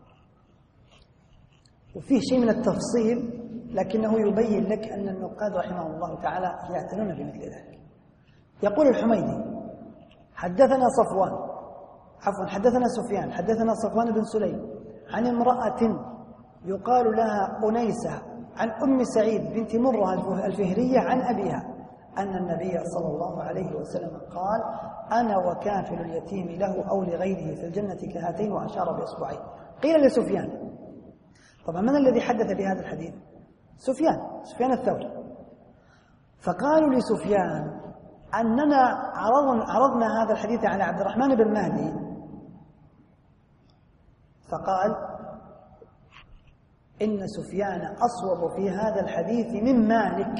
وفيه شيء من التفصيل لكنه يبين لك أن النقاد رحمه الله تعالى يعتنون بمثل ذلك. يقول الحميدي حدثنا صفوان عفوا حدثنا سفيان حدثنا صفوان بن سليم عن امرأة يقال لها أنيسة عن أم سعيد بنت مرة الفهرية عن أبيها أن النبي صلى الله عليه وسلم قال أنا وكافل اليتيم له أو لغيره في الجنة كهاتين وأشار بإصبعين. قيل لسفيان، طبعا من الذي حدث بهذا الحديث؟ سفيان سفيان الثوري. فقالوا لسفيان أننا عرضنا هذا الحديث على عبد الرحمن بن مهدي فقال إن سفيان أصوب في هذا الحديث من مالك.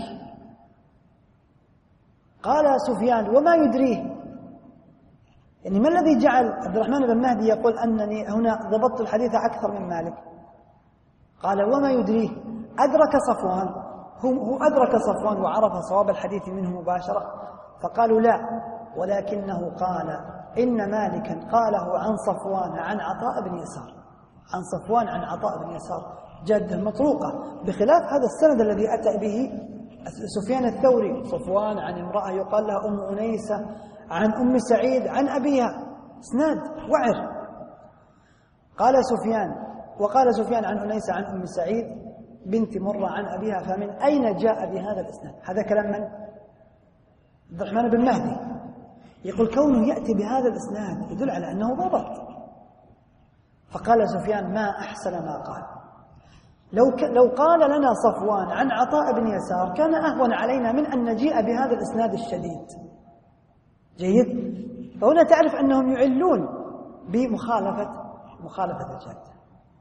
قال سفيان وما يدريه، يعني ما الذي جعل عبد الرحمن بن مهدي يقول أنني هنا ضبطت الحديث أكثر من مالك؟ قال وما يدريه أدرك صفوان، هو أدرك صفوان وعرف صواب الحديث منه مباشرة؟ فقالوا لا، ولكنه قال إن مالكا قاله عن صفوان عن عطاء بن يسار، عن صفوان عن عطاء بن يسار جاده مطروقة، بخلاف هذا السند الذي أتى به سفيان الثوري صفوان عن امرأة يقال لها أم أنيسة عن أم سعيد عن أبيها، اسناد وعر. قال سفيان وقال سفيان عن أنيسة عن أم سعيد بنت مرة عن أبيها، فمن أين جاء بهذا الإسناد؟ هذا كلام من؟ عبد الرحمن بن مهدي. يقول كونه يأتي بهذا الإسناد يدل على أنه ضبط. فقال سفيان ما أحسن ما قال، لو ك... لو قال لنا صفوان عن عطاء بن يسار كان أهون علينا من أن نجيء بهذا الإسناد الشديد. جيد؟ فهنا تعرف أنهم يعلون بمخالفة مخالفة الجادة.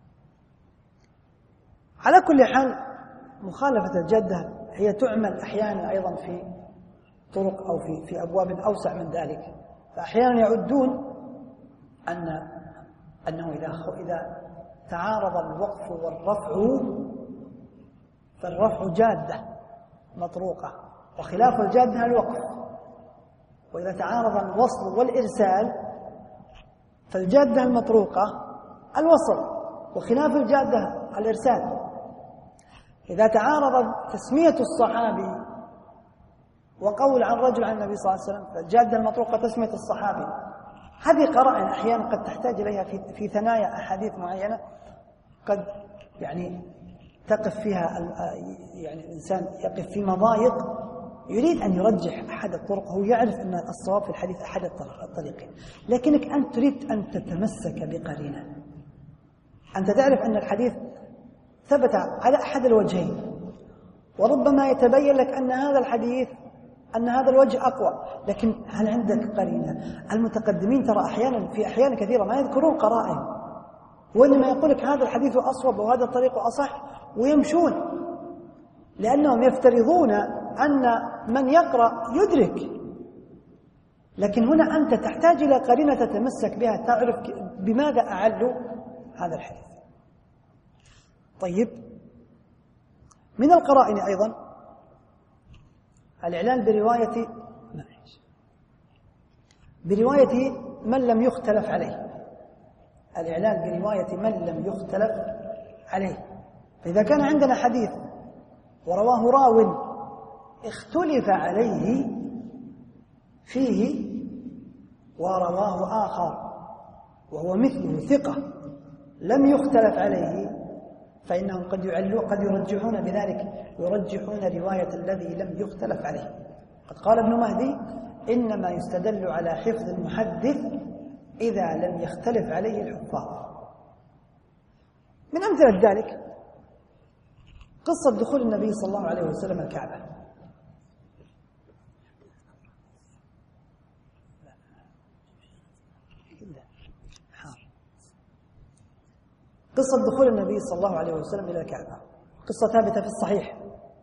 على كل حال مخالفة الجادة هي تعمل أحيانا أيضا في طرق أو في في أبواب أوسع من ذلك. فأحيانا يعدون أن أنه إذا إذا تعارض الوقف والرفع فالرفع جادة مطروقة، وخلاف الجادة الوقف. وإذا تعارض الوصل والإرسال فالجادة المطروقة الوصل، وخلاف الجادة الإرسال. إذا تعارض تسمية الصحابي وقول عن رجل عن النبي صلى الله عليه وسلم فالجادة المطروقة تسمية الصحابي. هذه قرائن أحيانا قد تحتاج إليها في في ثنايا أحاديث معينة، قد يعني تقف فيها يعني الإنسان يقف في مضايق يريد أن يرجح أحد الطرق، هو يعرف أن الصواب في الحديث أحد الطريقين، لكنك أنت تريد أن تتمسك بقرينة. أنت تعرف أن الحديث ثبت على أحد الوجهين، وربما يتبين لك أن هذا الحديث أن هذا الوجه أقوى، لكن هل عندك قرينة؟ المتقدمين ترى أحيانا في أحيان كثيرة ما يذكرون قرائن، وإنما يقول لك هذا الحديث أصوب وهذا الطريق أصح ويمشون، لأنهم يفترضون أن من يقرأ يدرك. لكن هنا أنت تحتاج إلى قرينة تتمسك بها تعرف بماذا أعلوا هذا الحديث. طيب من القرائن أيضا الإعلان برواية برواية من لم يختلف عليه، الإعلان برواية من لم يختلف عليه. فإذا كان عندنا حديث ورواه راو اختلف عليه فيه ورواه آخر وهو مثله ثقة لم يختلف عليه، فإنهم قد يعلوا قد يرجحون بذلك يرجحون رواية الذي لم يختلف عليه. قد قال ابن مهدي: إنما يستدل على حفظ المحدث إذا لم يختلف عليه الحفاظ. من أمثلة ذلك قصة دخول النبي صلى الله عليه وسلم الكعبة. قصة دخول النبي صلى الله عليه وسلم إلى الكعبة قصة ثابتة في الصحيح،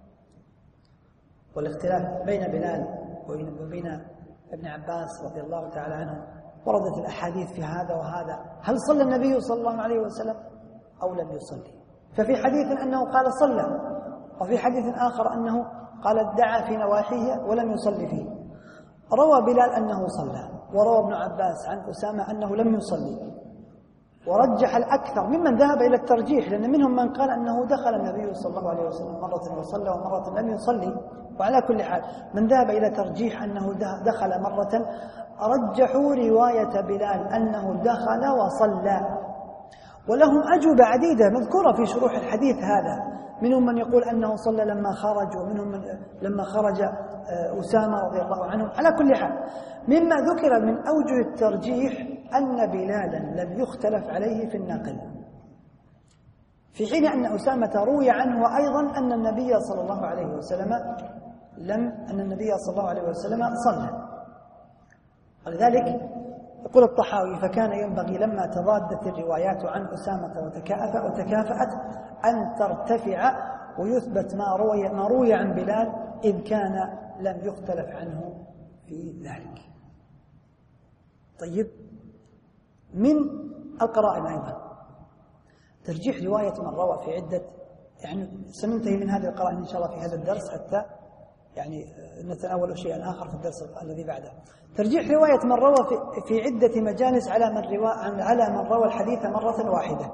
والاختلاف بين بلال وبين ابن عباس رضي الله تعالى عنه وردت الأحاديث في هذا وهذا، هل صلى النبي صلى الله عليه وسلم أو لم يصلي؟ ففي حديث أنه قال صلى، وفي حديث آخر أنه قال دعا في نواحيه ولم يصلي فيه. روى بلال أنه صلى، وروى ابن عباس عن أسامة أنه لم يصلي، ورجح الأكثر ممن ذهب إلى الترجيح، لأن منهم من قال أنه دخل النبي صلى الله عليه وسلم مرة وصلى ومرة لم يصلي. وعلى كل حال من ذهب إلى ترجيح أنه دخل مرة رجحوا رواية بلال أنه دخل وصلى، ولهم أجوبة عديدة مذكورة في شروح الحديث هذا، منهم من يقول أنه صلى لما خرج، ومنهم من لما خرج أسامة رضي الله عنه. على كل حال مما ذكر من أوجه الترجيح أن بلالا لم يختلف عليه في الناقل، في حين أن أسامة روي عنه أيضا أن النبي صلى الله عليه وسلم لم أن النبي صلى الله عليه وسلم صلى. ولذلك يقول الطحاوي: فكان ينبغي لما تضادت الروايات عن أسامة وتكافأ وتكافأت أن ترتفع ويثبت ما روي ما روي عن بلال، إذ كان لم يختلف عنه في ذلك. طيب، من القرائن أيضا ترجيح رواية من روى في عدة، يعني سننتهي من هذه القرائن إن شاء الله في هذا الدرس حتى يعني نتناول شيئا آخر في الدرس الذي بعده. ترجيح رواية من روى في, في عدة مجالس على من روى على من روى الحديث مرة واحدة،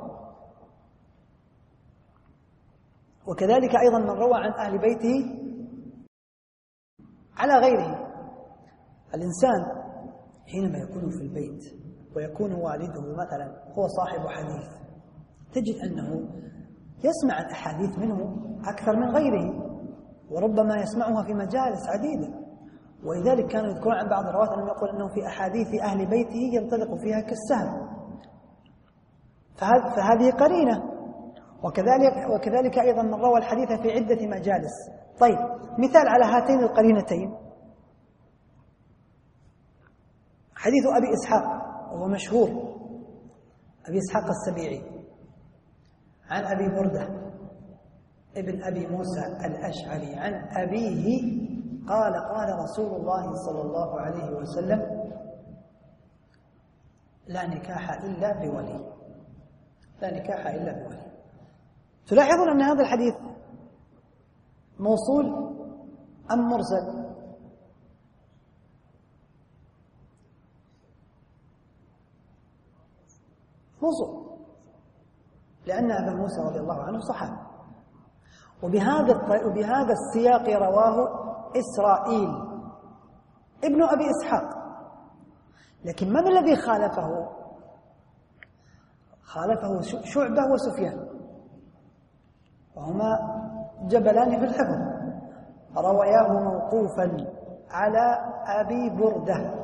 وكذلك أيضا من روى عن أهل بيته على غيره. الإنسان حينما يكون في البيت ويكون والده مثلا هو صاحب حديث، تجد أنه يسمع الأحاديث منه أكثر من غيره، وربما يسمعها في مجالس عديدة. ولذلك كانوا يذكرون عن بعض الرواة أنه يقول أنه في أحاديث أهل بيته ينطلق فيها كالسهم، فهذه قرينة. وكذلك, وكذلك أيضا من روى الحديث في عدة مجالس. طيب، مثال على هاتين القرينتين حديث أبي إسحاق، وهو مشهور، أبي إسحاق السبيعي، عن أبي بردة ابن أبي موسى الأشعري عن أبيه قال: قال رسول الله صلى الله عليه وسلم: لا نكاح إلا بولي، لا نكاح إلا بولي. تلاحظون أن هذا الحديث موصول أم مرسل؟ موصول، لأن أبا موسى رضي الله عنه صحابي، وبهذا وبهذا السياق رواه إسرائيل ابن أبي إسحاق. لكن من الذي خالفه؟ خالفه شعبة وسفيان، وهما جبلان في الحفظ، روياه موقوفا على أبي بردة.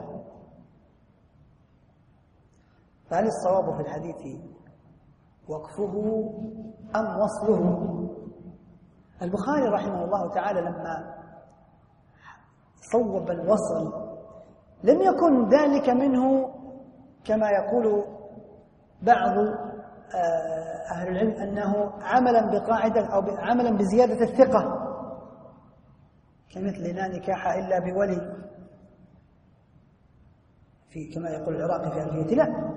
فهل الصواب في الحديث وقفه أم وصله؟ البخاري رحمه الله تعالى لما صوب الوصل لم يكن ذلك منه كما يقول بعض أهل العلم أنه عملا بقاعدة أو عملا بزيادة الثقة، كمثل لا نكاح إلا بولي في كما يقول العراقي في ألفية. لا،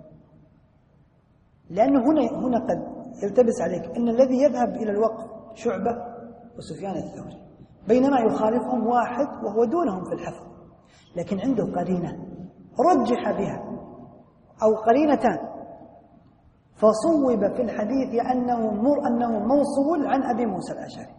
لأنه هنا هنا قد يلتبس عليك أن الذي يذهب إلى الوقف شعبة وسفيان الثوري، بينما يخالفهم واحد وهو دونهم في الحفظ، لكن عنده قرينة رجح بها أو قرينتان، فصوب في الحديث أنه مر أنه موصول عن أبي موسى الأشعري.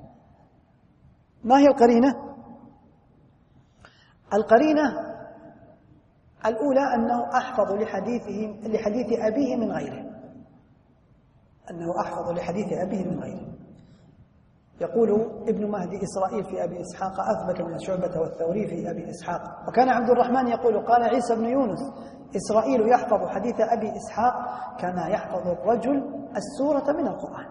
ما هي القرينة؟ القرينة الأولى أنه أحفظ لحديثه لحديث أبيه من غيره، أنه أحفظ لحديث أبيه من غيره. يقول ابن مهدي إسرائيل في أبي إسحاق أثبت من شعبة والثوري في أبي إسحاق. وكان عبد الرحمن يقول قال عيسى بن يونس إسرائيل يحفظ حديث أبي إسحاق كما يحفظ الرجل السورة من القرآن.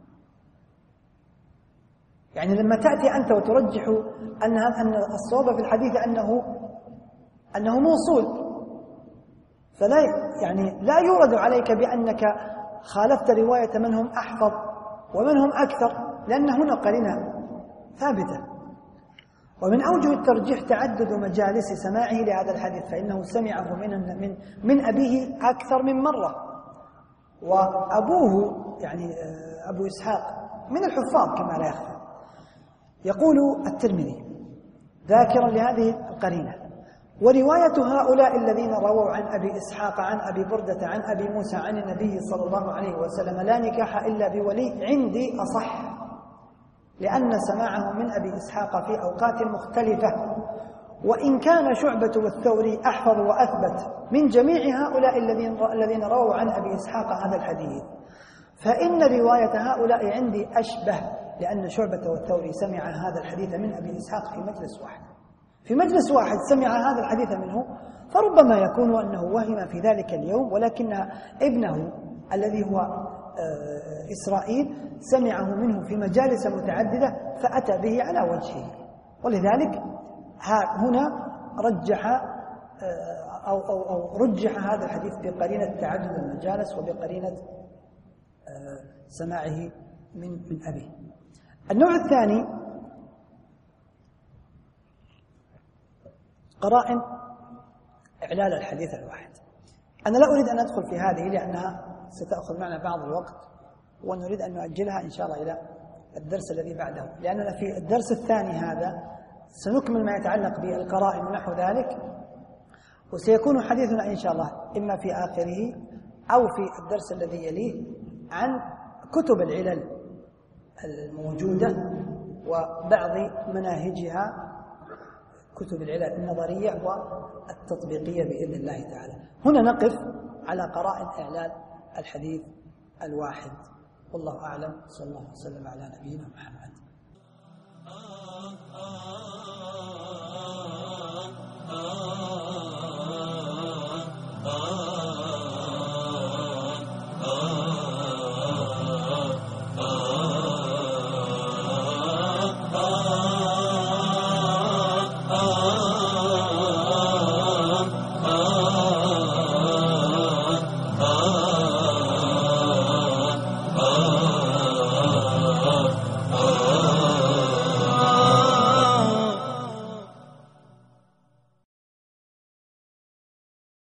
يعني لما تأتي أنت وترجح أن أن الصواب في الحديث أنه أنه موصول، فلا يعني لا يورد عليك بأنك خالفت رواية من هم أحفظ ومن هم أكثر، لأن هنا قرينة ثابتة. ومن أوجه الترجيح تعدد مجالس سماعه لهذا الحديث، فإنه سمعه من من من أبيه أكثر من مرة، وأبوه يعني أبو إسحاق من الحفاظ كما لا يخفى. يقول الترمذي ذاكرا لهذه القرينة: ورواية هؤلاء الذين رووا عن أبي إسحاق عن أبي بردة عن أبي موسى عن النبي صلى الله عليه وسلم لا نكاح إلا بولي عندي أصح، لأن سماعه من أبي إسحاق في أوقات مختلفة، وإن كان شعبة والثوري أحفظ وأثبت من جميع هؤلاء الذين الذين رووا عن أبي إسحاق هذا الحديث، فإن رواية هؤلاء عندي أشبه، لأن شعبة والثوري سمع هذا الحديث من أبي إسحاق في مجلس واحد في مجلس واحد سمع هذا الحديث منه، فربما يكون أنه وهم في ذلك اليوم، ولكن ابنه الذي هو إسرائيل سمعه منه في مجالس متعددة فأتى به على وجهه. ولذلك هنا رجح أو, أو, أو رجح هذا الحديث بقرينة تعدد المجالس وبقرينة سماعه من من أبيه. النوع الثاني قرائن إعلال الحديث الواحد. أنا لا أريد أن أدخل في هذه لأنها ستأخذ معنا بعض الوقت، ونريد أن نؤجلها إن شاء الله إلى الدرس الذي بعده، لأننا في الدرس الثاني هذا سنكمل ما يتعلق بالقرائن ونحو ذلك، وسيكون حديثنا إن شاء الله إما في آخره أو في الدرس الذي يليه عن كتب العلل الموجودة وبعض مناهجها، كتب العلل النظرية والتطبيقية بإذن الله تعالى. هنا نقف على قرائن إعلال الحديث الواحد، والله أعلم. صلى الله وسلم على نبينا محمد.